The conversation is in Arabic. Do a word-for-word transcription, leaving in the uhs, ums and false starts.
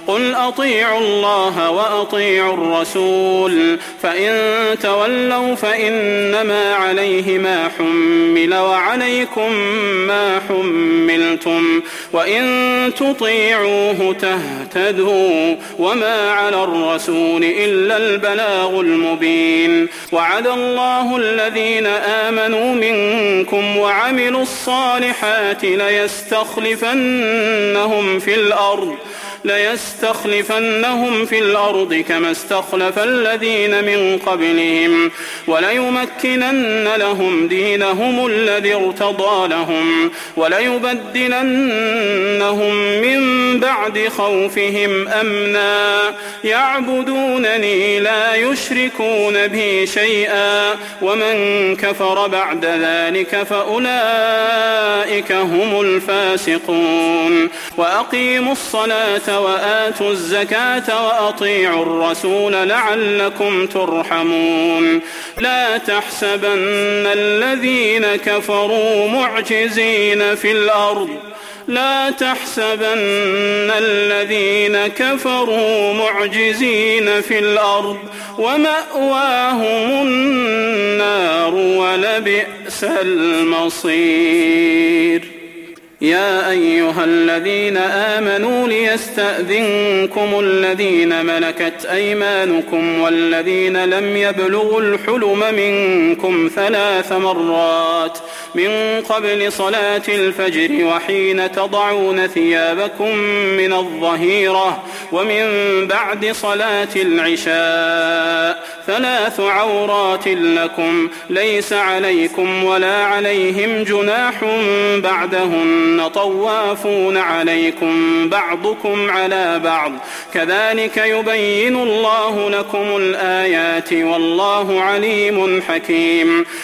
قل أطيعوا الله وأطيعوا الرسول فإن تولوا فإنما عليه ما حمل وعليكم ما حملتم وإن تطيعوه تهتدوا وما على الرسول إلا البلاغ المبين. وعد الله الذين آمنوا منكم وعملوا الصالحات ليستخلفنهم في الأرض ليستخلفنهم في الأرض كما استخلف الذين من قبلهم وليمكنن لهم دينهم الذي ارتضى لهم وليبدلنهم من بعد خوفهم أمنا يعبدونني لا يشركون بي شيئا ومن كفر بعد ذلك فأولئك هم الفاسقون. وأقيموا الصلاة وآتوا الزكاة وأطيعوا الرسول لعلكم ترحمون. لا تحسبن الذين كفروا معجزين في الأرض لا تحسبن الذين كفروا معجزين في الأرض ومأواهم النار ولبئس المصير. يا أيها الذين آمنوا ليستأذنكم الذين ملكت أيمانكم والذين لم يبلغوا الحلم منكم ثلاث مرات من قبل صلاة الفجر وحين تضعون ثيابكم من الظهيرة ومن بعد صلاة العشاء ثلاث عورات لكم ليس عليكم ولا عليهم جناح بعدهن طوافون عليكم بعضكم على بعض كذلك يبين الله لكم الآيات والله عليم حكيم.